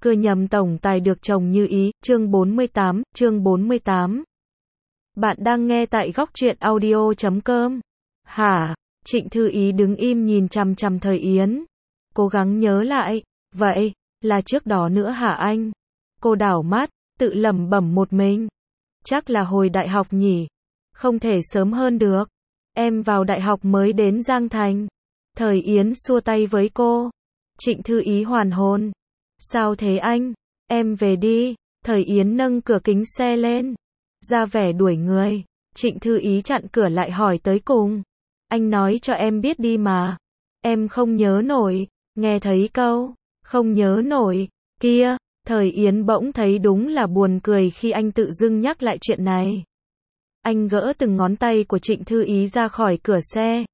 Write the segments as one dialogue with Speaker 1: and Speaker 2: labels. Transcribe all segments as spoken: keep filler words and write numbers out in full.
Speaker 1: Cưa nhầm tổng tài được chồng như ý, chương bốn mươi tám, chương bốn mươi tám. Bạn đang nghe tại góc truyện audio chấm com. Hả? Trịnh Thư Ý đứng im nhìn chằm chằm Thời Yến. Cố gắng nhớ lại, vậy, là trước đó nữa hả anh? Cô đảo mắt, tự lẩm bẩm một mình. Chắc là hồi đại học nhỉ? Không thể sớm hơn được. Em vào đại học mới đến Giang Thành. Thời Yến xua tay với cô. Trịnh Thư Ý hoàn hồn. Sao thế anh? Em về đi. Thời Yến nâng cửa kính xe lên, ra vẻ đuổi người. Trịnh Thư Ý chặn cửa lại hỏi tới cùng. Anh nói cho em biết đi mà. Em không nhớ nổi. Nghe thấy câu không nhớ nổi kia, Thời Yến bỗng thấy đúng là buồn cười khi anh tự dưng nhắc lại chuyện này. Anh gỡ từng ngón tay của Trịnh Thư Ý ra khỏi cửa xe.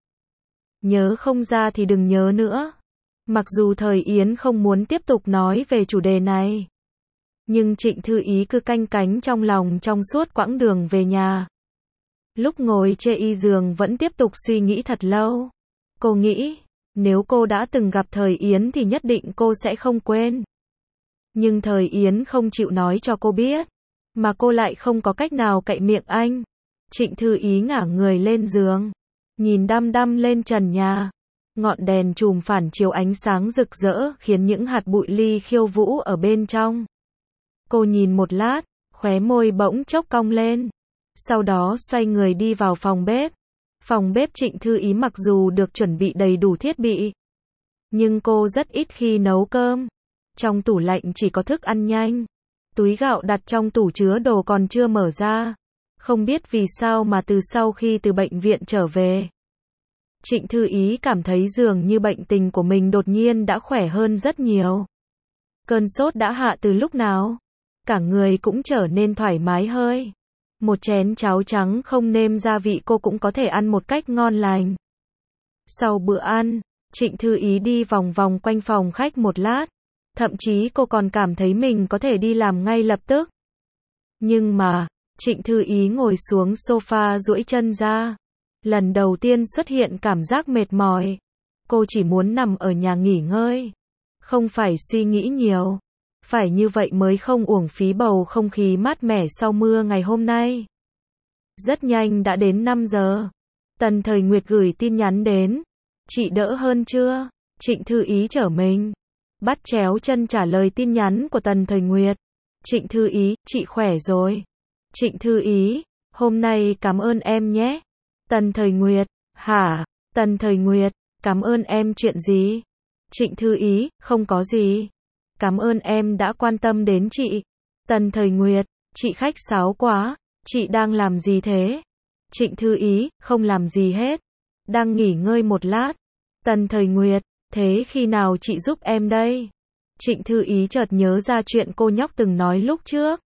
Speaker 1: Nhớ không ra thì đừng nhớ nữa. Mặc dù Thời Yến không muốn tiếp tục nói về chủ đề này, nhưng Trịnh Thư Ý cứ canh cánh trong lòng trong suốt quãng đường về nhà. Lúc ngồi chê y giường vẫn tiếp tục suy nghĩ thật lâu. Cô nghĩ, nếu cô đã từng gặp Thời Yến thì nhất định cô sẽ không quên. Nhưng Thời Yến không chịu nói cho cô biết, mà cô lại không có cách nào cậy miệng anh. Trịnh Thư Ý ngả người lên giường, nhìn đăm đăm lên trần nhà. Ngọn đèn chùm phản chiếu ánh sáng rực rỡ khiến những hạt bụi ly khiêu vũ ở bên trong. Cô nhìn một lát, khóe môi bỗng chốc cong lên. Sau đó xoay người đi vào phòng bếp. Phòng bếp Trịnh Thư Ý mặc dù được chuẩn bị đầy đủ thiết bị, nhưng cô rất ít khi nấu cơm. Trong tủ lạnh chỉ có thức ăn nhanh. Túi gạo đặt trong tủ chứa đồ còn chưa mở ra. Không biết vì sao mà từ sau khi từ bệnh viện trở về, Trịnh Thư Ý cảm thấy dường như bệnh tình của mình đột nhiên đã khỏe hơn rất nhiều. Cơn sốt đã hạ từ lúc nào? Cả người cũng trở nên thoải mái hơi. Một chén cháo trắng không nêm gia vị cô cũng có thể ăn một cách ngon lành. Sau bữa ăn, Trịnh Thư Ý đi vòng vòng quanh phòng khách một lát. Thậm chí cô còn cảm thấy mình có thể đi làm ngay lập tức. Nhưng mà, Trịnh Thư Ý ngồi xuống sofa duỗi chân ra. Lần đầu tiên xuất hiện cảm giác mệt mỏi. Cô chỉ muốn nằm ở nhà nghỉ ngơi. Không phải suy nghĩ nhiều. Phải như vậy mới không uổng phí bầu không khí mát mẻ sau mưa ngày hôm nay. Rất nhanh đã đến năm giờ. Tần Thời Nguyệt gửi tin nhắn đến. Chị đỡ hơn chưa? Trịnh Thư Ý trở mình, bắt chéo chân trả lời tin nhắn của Tần Thời Nguyệt. Trịnh Thư Ý, chị khỏe rồi. Trịnh Thư Ý, hôm nay cảm ơn em nhé. Tần Thời Nguyệt, hả? Tần Thời Nguyệt, cảm ơn em chuyện gì? Trịnh Thư Ý, không có gì. Cảm ơn em đã quan tâm đến chị. Tần Thời Nguyệt, chị khách sáo quá. Chị đang làm gì thế? Trịnh Thư Ý, không làm gì hết. Đang nghỉ ngơi một lát. Tần Thời Nguyệt, thế khi nào chị giúp em đây? Trịnh Thư Ý chợt nhớ ra chuyện cô nhóc từng nói lúc trước.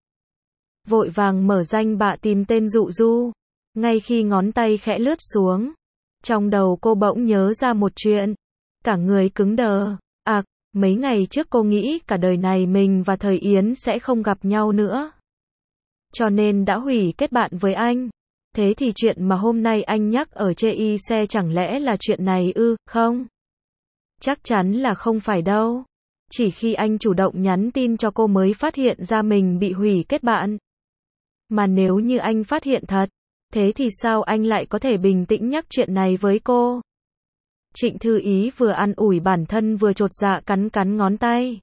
Speaker 1: Vội vàng mở danh bạ tìm tên Dụ Du. Ngay khi ngón tay khẽ lướt xuống, trong đầu cô bỗng nhớ ra một chuyện. Cả người cứng đờ. À, mấy ngày trước cô nghĩ cả đời này mình và Thời Yến sẽ không gặp nhau nữa, cho nên đã hủy kết bạn với anh. Thế thì chuyện mà hôm nay anh nhắc ở chê y xe chẳng lẽ là chuyện này ư? Không. Chắc chắn là không phải đâu. Chỉ khi anh chủ động nhắn tin cho cô mới phát hiện ra mình bị hủy kết bạn. Mà nếu như anh phát hiện thật, thế thì sao anh lại có thể bình tĩnh nhắc chuyện này với cô? Trịnh Thư Ý vừa an ủi bản thân vừa chột dạ cắn cắn ngón tay.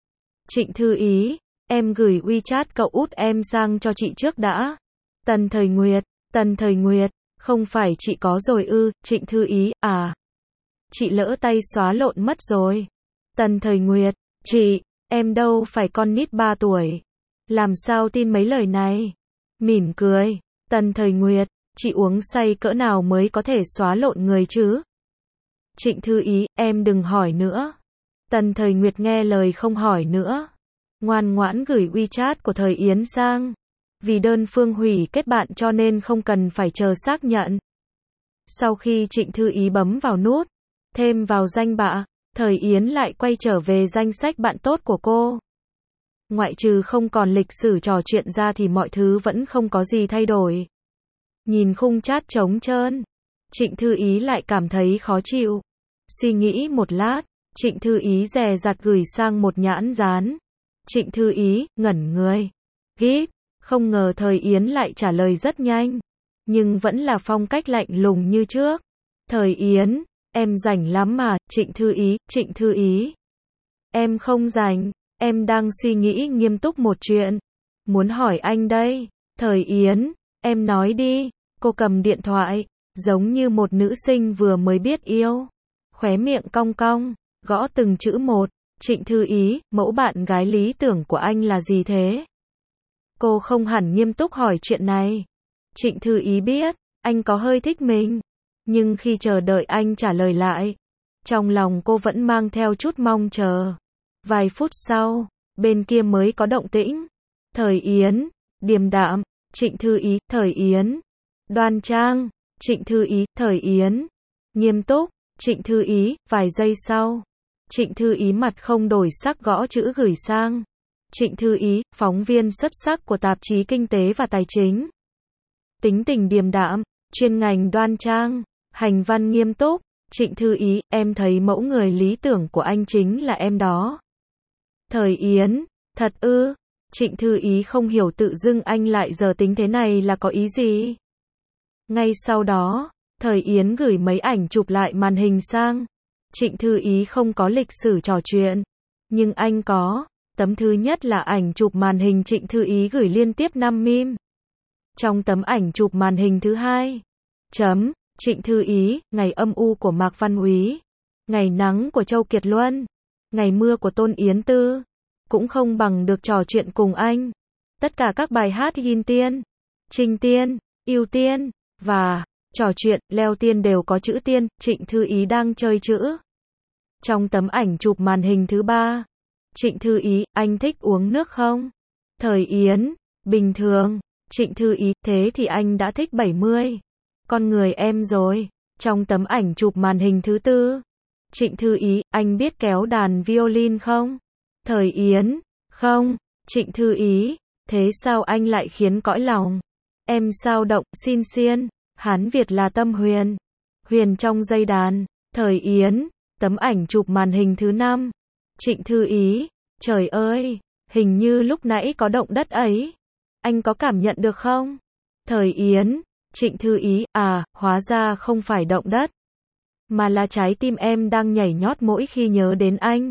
Speaker 1: Trịnh Thư Ý, em gửi WeChat cậu út em sang cho chị trước đã. Tần Thời Nguyệt, Tần Thời Nguyệt, không phải chị có rồi ư? Trịnh Thư Ý, à, chị lỡ tay xóa lộn mất rồi. Tần Thời Nguyệt, chị, em đâu phải con nít ba tuổi. Làm sao tin mấy lời này? Mỉm cười, Tần Thời Nguyệt, chị uống say cỡ nào mới có thể xóa lộn người chứ? Trịnh Thư Ý, em đừng hỏi nữa. Tần Thời Nguyệt nghe lời không hỏi nữa. Ngoan ngoãn gửi WeChat của Thời Yến sang. Vì đơn phương hủy kết bạn cho nên không cần phải chờ xác nhận. Sau khi Trịnh Thư Ý bấm vào nút thêm vào danh bạ, Thời Yến lại quay trở về danh sách bạn tốt của cô. Ngoại trừ không còn lịch sử trò chuyện ra thì mọi thứ vẫn không có gì thay đổi. Nhìn khung chat trống trơn, Trịnh Thư Ý lại cảm thấy khó chịu. Suy nghĩ một lát, Trịnh Thư Ý dè dặt gửi sang một nhãn dán. Trịnh Thư Ý, ngẩn người. Gíp, không ngờ Thời Yến lại trả lời rất nhanh. Nhưng vẫn là phong cách lạnh lùng như trước. Thời Yến, em rảnh lắm mà, Trịnh Thư Ý, Trịnh Thư Ý. Em không rảnh, em đang suy nghĩ nghiêm túc một chuyện. Muốn hỏi anh đây. Thời Yến, em nói đi. Cô cầm điện thoại, giống như một nữ sinh vừa mới biết yêu. Khóe miệng cong cong, gõ từng chữ một. Trịnh Thư Ý, mẫu bạn gái lý tưởng của anh là gì thế? Cô không hẳn nghiêm túc hỏi chuyện này. Trịnh Thư Ý biết, anh có hơi thích mình. Nhưng khi chờ đợi anh trả lời lại, trong lòng cô vẫn mang theo chút mong chờ. Vài phút sau, bên kia mới có động tĩnh. Thời Yến, điềm đạm. Trịnh Thư Ý, Thời Yến. Đoan trang. Trịnh Thư Ý, Thời Yến. Nghiêm túc. Trịnh Thư Ý, vài giây sau. Trịnh Thư Ý mặt không đổi sắc gõ chữ gửi sang. Trịnh Thư Ý, phóng viên xuất sắc của tạp chí Kinh tế và Tài chính. Tính tình điềm đạm, chuyên ngành đoan trang, hành văn nghiêm túc. Trịnh Thư Ý, em thấy mẫu người lý tưởng của anh chính là em đó. Thời Yến, thật ư? Trịnh Thư Ý không hiểu tự dưng anh lại giờ tính thế này là có ý gì. Ngay sau đó, Thời Yến gửi mấy ảnh chụp lại màn hình sang. Trịnh Thư Ý không có lịch sử trò chuyện, nhưng anh có. Tấm thứ nhất là ảnh chụp màn hình Trịnh Thư Ý gửi liên tiếp năm meme. Trong tấm ảnh chụp màn hình thứ hai, chấm, Trịnh Thư Ý, ngày âm u của Mạc Văn Úy, ngày nắng của Châu Kiệt Luân, ngày mưa của Tôn Yến Tư, cũng không bằng được trò chuyện cùng anh. Tất cả các bài hát Yin Tiên, Trinh Tiên, Yêu Tiên, và trò chuyện, leo tiên đều có chữ tiên. Trịnh Thư Ý đang chơi chữ. Trong tấm ảnh chụp màn hình thứ ba, Trịnh Thư Ý, anh thích uống nước không? Thời Yến, bình thường. Trịnh Thư Ý, thế thì anh đã thích bảy mươi. Con người em rồi. Trong tấm ảnh chụp màn hình thứ tư, Trịnh Thư Ý, anh biết kéo đàn violin không? Thời Yến, không. Trịnh Thư Ý, thế sao anh lại khiến cõi lòng em sao động? Xin xiên, Hán Việt là tâm huyền. Huyền trong dây đàn. Thời Yến, tấm ảnh chụp màn hình thứ năm. Trịnh Thư Ý, trời ơi, hình như lúc nãy có động đất ấy. Anh có cảm nhận được không? Thời Yến, Trịnh Thư Ý, à, hóa ra không phải động đất, mà là trái tim em đang nhảy nhót mỗi khi nhớ đến anh.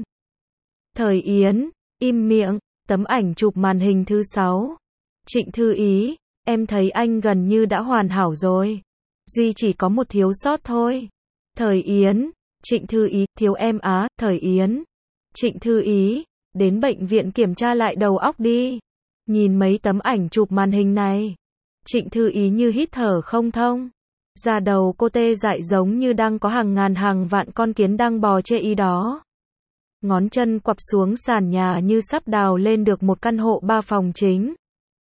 Speaker 1: Thời Yến, im miệng, tấm ảnh chụp màn hình thứ sáu. Trịnh Thư Ý, em thấy anh gần như đã hoàn hảo rồi. Duy chỉ có một thiếu sót thôi. Thời Yến, Trịnh Thư Ý, thiếu em á. Thời Yến, Trịnh Thư Ý, đến bệnh viện kiểm tra lại đầu óc đi. Nhìn mấy tấm ảnh chụp màn hình này, Trịnh Thư Ý như hít thở không thông. Da đầu cô tê dại giống như đang có hàng ngàn hàng vạn con kiến đang bò chê y đó. Ngón chân quặp xuống sàn nhà như sắp đào lên được một căn hộ ba phòng chính.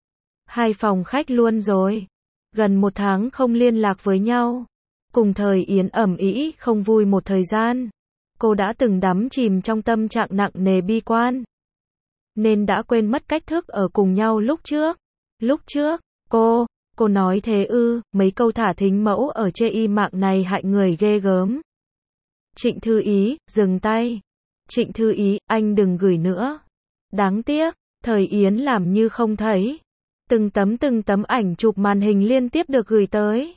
Speaker 1: Hai phòng khách luôn rồi. Gần một tháng không liên lạc với nhau. Cùng Thời Yến ẩm ĩ không vui một thời gian. Cô đã từng đắm chìm trong tâm trạng nặng nề bi quan, nên đã quên mất cách thức ở cùng nhau lúc trước. Lúc trước, cô, cô nói thế ư? Mấy câu thả thính mẫu ở chê y mạng này hại người ghê gớm. Trịnh Thư Ý, dừng tay. Trịnh Thư Ý, anh đừng gửi nữa. Đáng tiếc. Thời Yến làm như không thấy. Từng tấm từng tấm ảnh chụp màn hình liên tiếp được gửi tới.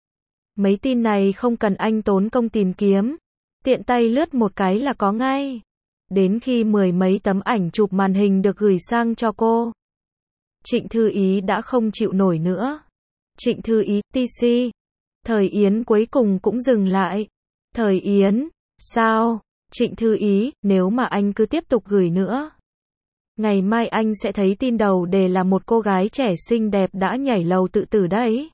Speaker 1: Mấy tin này không cần anh tốn công tìm kiếm. Tiện tay lướt một cái là có ngay. Đến khi mười mấy tấm ảnh chụp màn hình được gửi sang cho cô, Trịnh Thư Ý đã không chịu nổi nữa. Trịnh Thư Ý, tê xê. Thời Yến cuối cùng cũng dừng lại. Thời Yến, sao? Trịnh Thư Ý, nếu mà anh cứ tiếp tục gửi nữa, ngày mai anh sẽ thấy tin đầu đề là một cô gái trẻ xinh đẹp đã nhảy lầu tự tử đấy.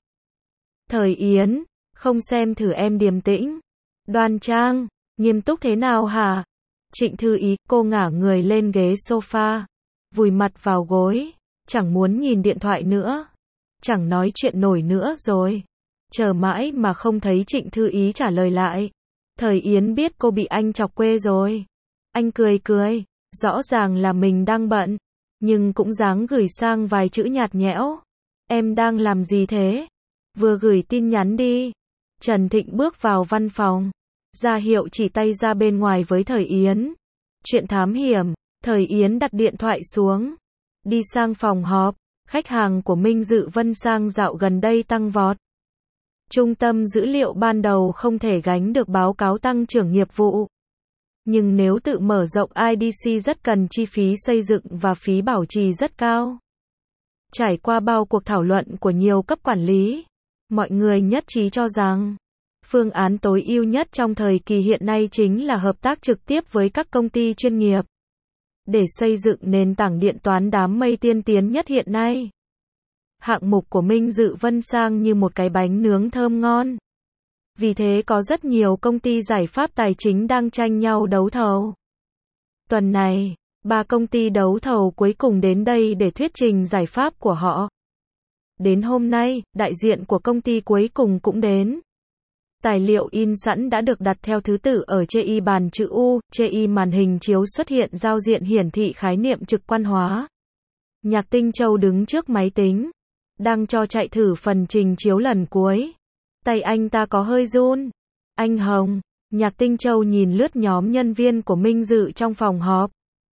Speaker 1: Thời Yến, không xem thử em điềm tĩnh, đoan trang, nghiêm túc thế nào hả? Trịnh Thư Ý, cô ngả người lên ghế sofa, vùi mặt vào gối, chẳng muốn nhìn điện thoại nữa, chẳng nói chuyện nổi nữa rồi. Chờ mãi mà không thấy Trịnh Thư Ý trả lời lại. Thời Yến biết cô bị anh chọc quê rồi. Anh cười cười, rõ ràng là mình đang bận, nhưng cũng dáng gửi sang vài chữ nhạt nhẽo. Em đang làm gì thế? Vừa gửi tin nhắn đi. Trần Thịnh bước vào văn phòng, ra hiệu chỉ tay ra bên ngoài với Thời Yến. Chuyện thám hiểm, Thời Yến đặt điện thoại xuống, đi sang phòng họp. Khách hàng của Minh Dự Vân Sang dạo gần đây tăng vọt. Trung tâm dữ liệu ban đầu không thể gánh được báo cáo tăng trưởng nghiệp vụ. Nhưng nếu tự mở rộng i đê xê rất cần chi phí xây dựng và phí bảo trì rất cao. Trải qua bao cuộc thảo luận của nhiều cấp quản lý, mọi người nhất trí cho rằng, phương án tối ưu nhất trong thời kỳ hiện nay chính là hợp tác trực tiếp với các công ty chuyên nghiệp, để xây dựng nền tảng điện toán đám mây tiên tiến nhất hiện nay. Hạng mục của Minh Dự Vân Sang như một cái bánh nướng thơm ngon. Vì thế có rất nhiều công ty giải pháp tài chính đang tranh nhau đấu thầu. Tuần này, ba công ty đấu thầu cuối cùng đến đây để thuyết trình giải pháp của họ. Đến hôm nay, đại diện của công ty cuối cùng cũng đến. Tài liệu in sẵn đã được đặt theo thứ tự ở chê i bàn chữ U, chê i màn hình chiếu xuất hiện giao diện hiển thị khái niệm trực quan hóa. Nhạc Tinh Châu đứng trước máy tính, đang cho chạy thử phần trình chiếu lần cuối. Tay anh ta có hơi run. Anh Hồng, Nhạc Tinh Châu nhìn lướt nhóm nhân viên của Minh Dự trong phòng họp.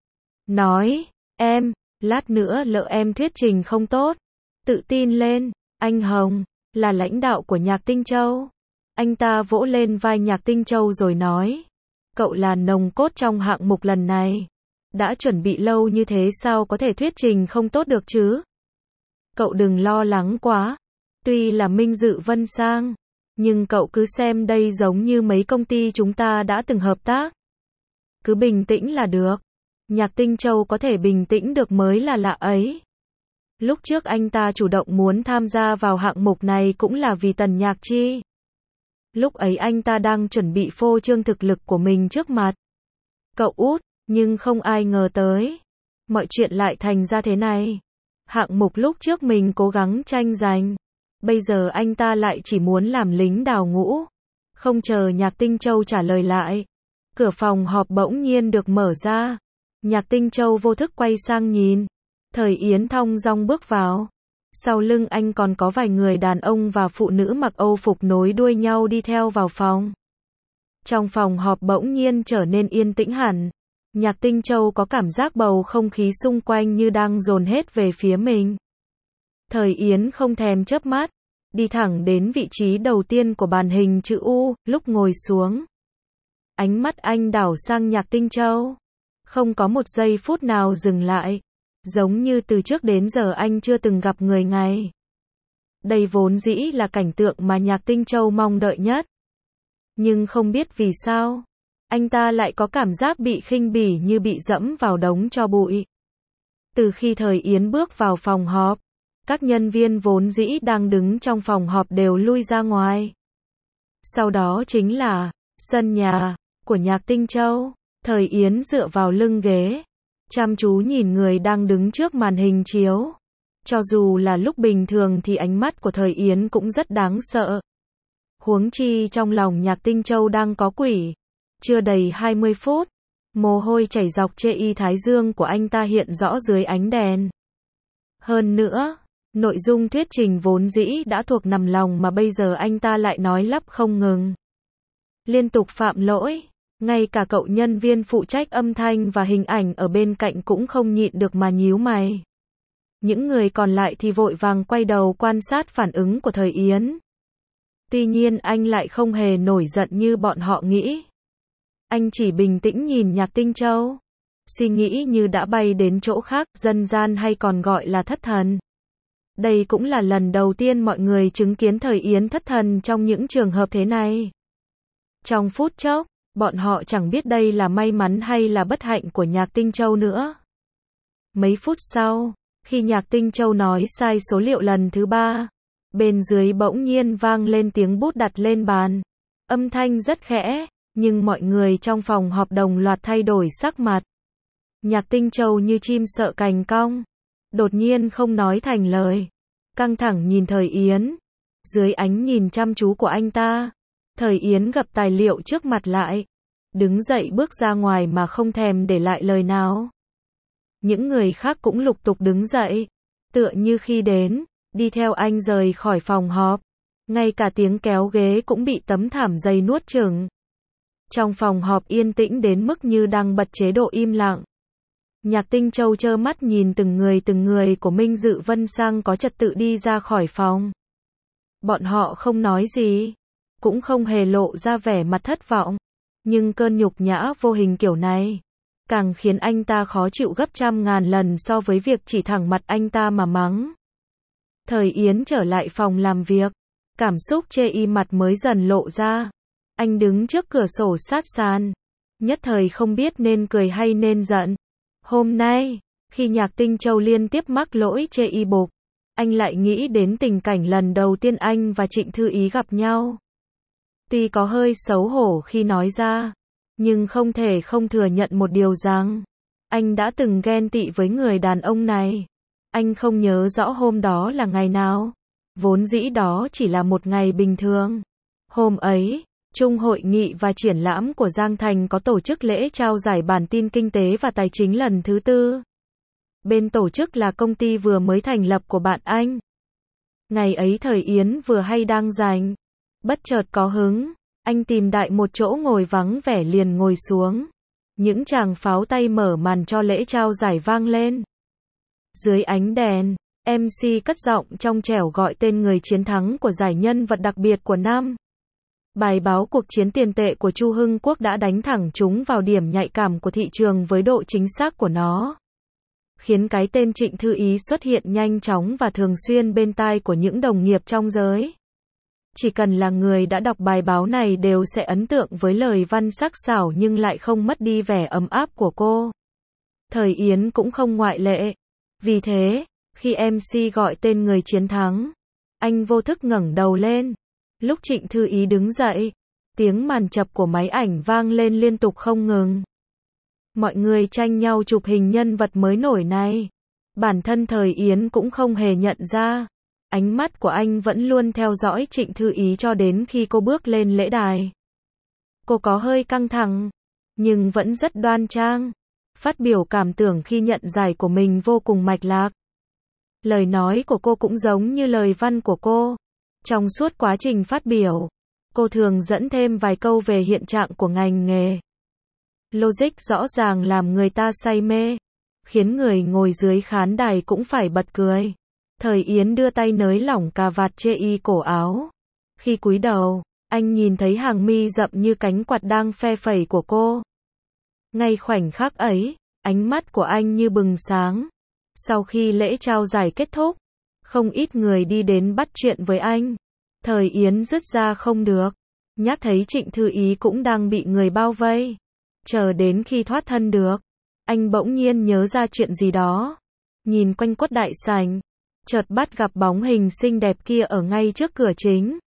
Speaker 1: Nói, em, lát nữa lỡ em thuyết trình không tốt. Tự tin lên, anh Hồng, là lãnh đạo của Nhạc Tinh Châu. Anh ta vỗ lên vai Nhạc Tinh Châu rồi nói, cậu là nòng cốt trong hạng mục lần này. Đã chuẩn bị lâu như thế sao có thể thuyết trình không tốt được chứ? Cậu đừng lo lắng quá. Tuy là Minh Dự Vân Sang, nhưng cậu cứ xem đây giống như mấy công ty chúng ta đã từng hợp tác. Cứ bình tĩnh là được. Nhạc Tinh Châu có thể bình tĩnh được mới là lạ ấy. Lúc trước anh ta chủ động muốn tham gia vào hạng mục này cũng là vì Tần Nhạc Chi. Lúc ấy anh ta đang chuẩn bị phô trương thực lực của mình trước mặt cậu út, nhưng không ai ngờ tới. Mọi chuyện lại thành ra thế này. Hạng mục lúc trước mình cố gắng tranh giành. Bây giờ anh ta lại chỉ muốn làm lính đào ngũ. Không chờ Nhạc Tinh Châu trả lời lại. Cửa phòng họp bỗng nhiên được mở ra. Nhạc Tinh Châu vô thức quay sang nhìn. Thời Yến thong dong bước vào. Sau lưng anh còn có vài người đàn ông và phụ nữ mặc Âu phục nối đuôi nhau đi theo vào phòng. Trong phòng họp bỗng nhiên trở nên yên tĩnh hẳn. Nhạc Tinh Châu có cảm giác bầu không khí xung quanh như đang dồn hết về phía mình. Thời Yến không thèm chớp mắt, đi thẳng đến vị trí đầu tiên của màn hình chữ U, lúc ngồi xuống. Ánh mắt anh đảo sang Nhạc Tinh Châu. Không có một giây phút nào dừng lại. Giống như từ trước đến giờ anh chưa từng gặp người này. Đây vốn dĩ là cảnh tượng mà Nhạc Tinh Châu mong đợi nhất. Nhưng không biết vì sao, anh ta lại có cảm giác bị khinh bỉ như bị dẫm vào đống tro bụi. Từ khi Thời Yến bước vào phòng họp, các nhân viên vốn dĩ đang đứng trong phòng họp đều lui ra ngoài. Sau đó chính là sân nhà của Nhạc Tinh Châu. Thời Yến dựa vào lưng ghế, chăm chú nhìn người đang đứng trước màn hình chiếu. Cho dù là lúc bình thường thì ánh mắt của Thời Yến cũng rất đáng sợ. Huống chi trong lòng Nhạc Tinh Châu đang có quỷ. Chưa đầy hai mươi phút, mồ hôi chảy dọc chê y thái dương của anh ta hiện rõ dưới ánh đèn. Hơn nữa, nội dung thuyết trình vốn dĩ đã thuộc nằm lòng mà bây giờ anh ta lại nói lắp không ngừng. Liên tục phạm lỗi, ngay cả cậu nhân viên phụ trách âm thanh và hình ảnh ở bên cạnh cũng không nhịn được mà nhíu mày. Những người còn lại thì vội vàng quay đầu quan sát phản ứng của Thời Yến. Tuy nhiên anh lại không hề nổi giận như bọn họ nghĩ. Anh chỉ bình tĩnh nhìn Nhạc Tinh Châu. Suy nghĩ như đã bay đến chỗ khác, dân gian hay còn gọi là thất thần. Đây cũng là lần đầu tiên mọi người chứng kiến Thời Yến thất thần trong những trường hợp thế này. Trong phút chốc, bọn họ chẳng biết đây là may mắn hay là bất hạnh của Nhạc Tinh Châu nữa. Mấy phút sau, khi Nhạc Tinh Châu nói sai số liệu lần thứ ba, bên dưới bỗng nhiên vang lên tiếng bút đặt lên bàn. Âm thanh rất khẽ, nhưng mọi người trong phòng họp đồng loạt thay đổi sắc mặt. Nhạc Tinh Châu như chim sợ cành cong, đột nhiên không nói thành lời, căng thẳng nhìn Thời Yến. Dưới ánh nhìn chăm chú của anh ta, Thời Yến gập tài liệu trước mặt lại, đứng dậy bước ra ngoài mà không thèm để lại lời nào. Những người khác cũng lục tục đứng dậy, tựa như khi đến, đi theo anh rời khỏi phòng họp. Ngay cả tiếng kéo ghế cũng bị tấm thảm dày nuốt chửng. Trong phòng họp yên tĩnh đến mức như đang bật chế độ im lặng. Nhạc Tinh Châu trơ mắt nhìn từng người từng người của Minh Dự Vân Sang có trật tự đi ra khỏi phòng. Bọn họ không nói gì, cũng không hề lộ ra vẻ mặt thất vọng. Nhưng cơn nhục nhã vô hình kiểu này, càng khiến anh ta khó chịu gấp trăm ngàn lần so với việc chỉ thẳng mặt anh ta mà mắng. Thời Yến trở lại phòng làm việc, cảm xúc chê y mặt mới dần lộ ra. Anh đứng trước cửa sổ sát sàn, nhất thời không biết nên cười hay nên giận. Hôm nay, khi Nhạc Tinh Châu liên tiếp mắc lỗi chê y bục, anh lại nghĩ đến tình cảnh lần đầu tiên anh và Trịnh Thư Ý gặp nhau. Tuy có hơi xấu hổ khi nói ra, nhưng không thể không thừa nhận một điều rằng, anh đã từng ghen tị với người đàn ông này. Anh không nhớ rõ hôm đó là ngày nào, vốn dĩ đó chỉ là một ngày bình thường. Hôm ấy, Trung hội nghị và triển lãm của Giang Thành có tổ chức lễ trao giải bản tin kinh tế và tài chính lần thứ tư. Bên tổ chức là công ty vừa mới thành lập của bạn anh. Ngày ấy Thời Yến vừa hay đang rảnh, bất chợt có hứng, anh tìm đại một chỗ ngồi vắng vẻ liền ngồi xuống. Những tràng pháo tay mở màn cho lễ trao giải vang lên. Dưới ánh đèn, em xê cất giọng trong trẻo gọi tên người chiến thắng của giải nhân vật đặc biệt của năm. Bài báo cuộc chiến tiền tệ của Chu Hưng Quốc đã đánh thẳng trúng vào điểm nhạy cảm của thị trường với độ chính xác của nó, khiến cái tên Trịnh Thư Ý xuất hiện nhanh chóng và thường xuyên bên tai của những đồng nghiệp trong giới. Chỉ cần là người đã đọc bài báo này đều sẽ ấn tượng với lời văn sắc sảo nhưng lại không mất đi vẻ ấm áp của cô. Thời Yến cũng không ngoại lệ. Vì thế, khi em xê gọi tên người chiến thắng, anh vô thức ngẩng đầu lên. Lúc Trịnh Thư Ý đứng dậy, tiếng màn chập của máy ảnh vang lên liên tục không ngừng. Mọi người tranh nhau chụp hình nhân vật mới nổi này. Bản thân Thời Yến cũng không hề nhận ra. Ánh mắt của anh vẫn luôn theo dõi Trịnh Thư Ý cho đến khi cô bước lên lễ đài. Cô có hơi căng thẳng, nhưng vẫn rất đoan trang. Phát biểu cảm tưởng khi nhận giải của mình vô cùng mạch lạc. Lời nói của cô cũng giống như lời văn của cô. Trong suốt quá trình phát biểu, cô thường dẫn thêm vài câu về hiện trạng của ngành nghề. Logic rõ ràng làm người ta say mê, khiến người ngồi dưới khán đài cũng phải bật cười. Thời Yến đưa tay nới lỏng cà vạt chê y cổ áo. Khi cúi đầu, anh nhìn thấy hàng mi rậm như cánh quạt đang phe phẩy của cô. Ngay khoảnh khắc ấy, ánh mắt của anh như bừng sáng. Sau khi lễ trao giải kết thúc, không ít người đi đến bắt chuyện với anh. Thời Yến dứt ra không được, nhắc thấy Trịnh Thư Ý cũng đang bị người bao vây. Chờ đến khi thoát thân được, anh bỗng nhiên nhớ ra chuyện gì đó. Nhìn quanh quất đại sảnh, chợt bắt gặp bóng hình xinh đẹp kia ở ngay trước cửa chính.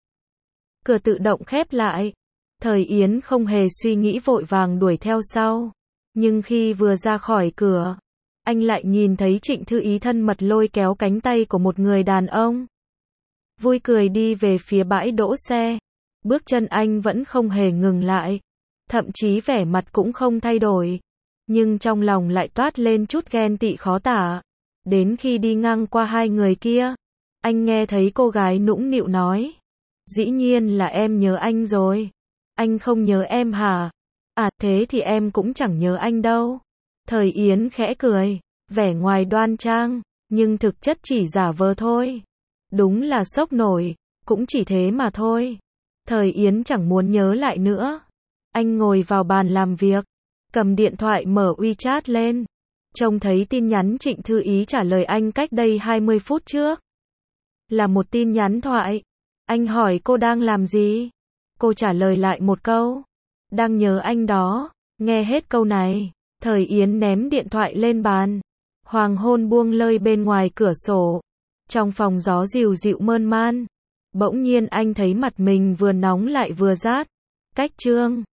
Speaker 1: Cửa tự động khép lại. Thời Yến không hề suy nghĩ vội vàng đuổi theo sau. Nhưng khi vừa ra khỏi cửa, anh lại nhìn thấy Trịnh Thư Ý thân mật lôi kéo cánh tay của một người đàn ông. Vui cười đi về phía bãi đỗ xe. Bước chân anh vẫn không hề ngừng lại. Thậm chí vẻ mặt cũng không thay đổi. Nhưng trong lòng lại toát lên chút ghen tị khó tả. Đến khi đi ngang qua hai người kia, anh nghe thấy cô gái nũng nịu nói. Dĩ nhiên là em nhớ anh rồi. Anh không nhớ em hả? À thế thì em cũng chẳng nhớ anh đâu. Thời Yến khẽ cười, vẻ ngoài đoan trang, nhưng thực chất chỉ giả vờ thôi. Đúng là sốc nổi, cũng chỉ thế mà thôi. Thời Yến chẳng muốn nhớ lại nữa. Anh ngồi vào bàn làm việc, cầm điện thoại mở WeChat lên. Trông thấy tin nhắn Trịnh Thư Ý trả lời anh cách đây hai mươi phút trước. Là một tin nhắn thoại. Anh hỏi cô đang làm gì? Cô trả lời lại một câu. Đang nhớ anh đó. Nghe hết câu này, Thời Yến ném điện thoại lên bàn. Hoàng hôn buông lơi bên ngoài cửa sổ. Trong phòng gió dịu dịu mơn man. Bỗng nhiên anh thấy mặt mình vừa nóng lại vừa rát. Cách chương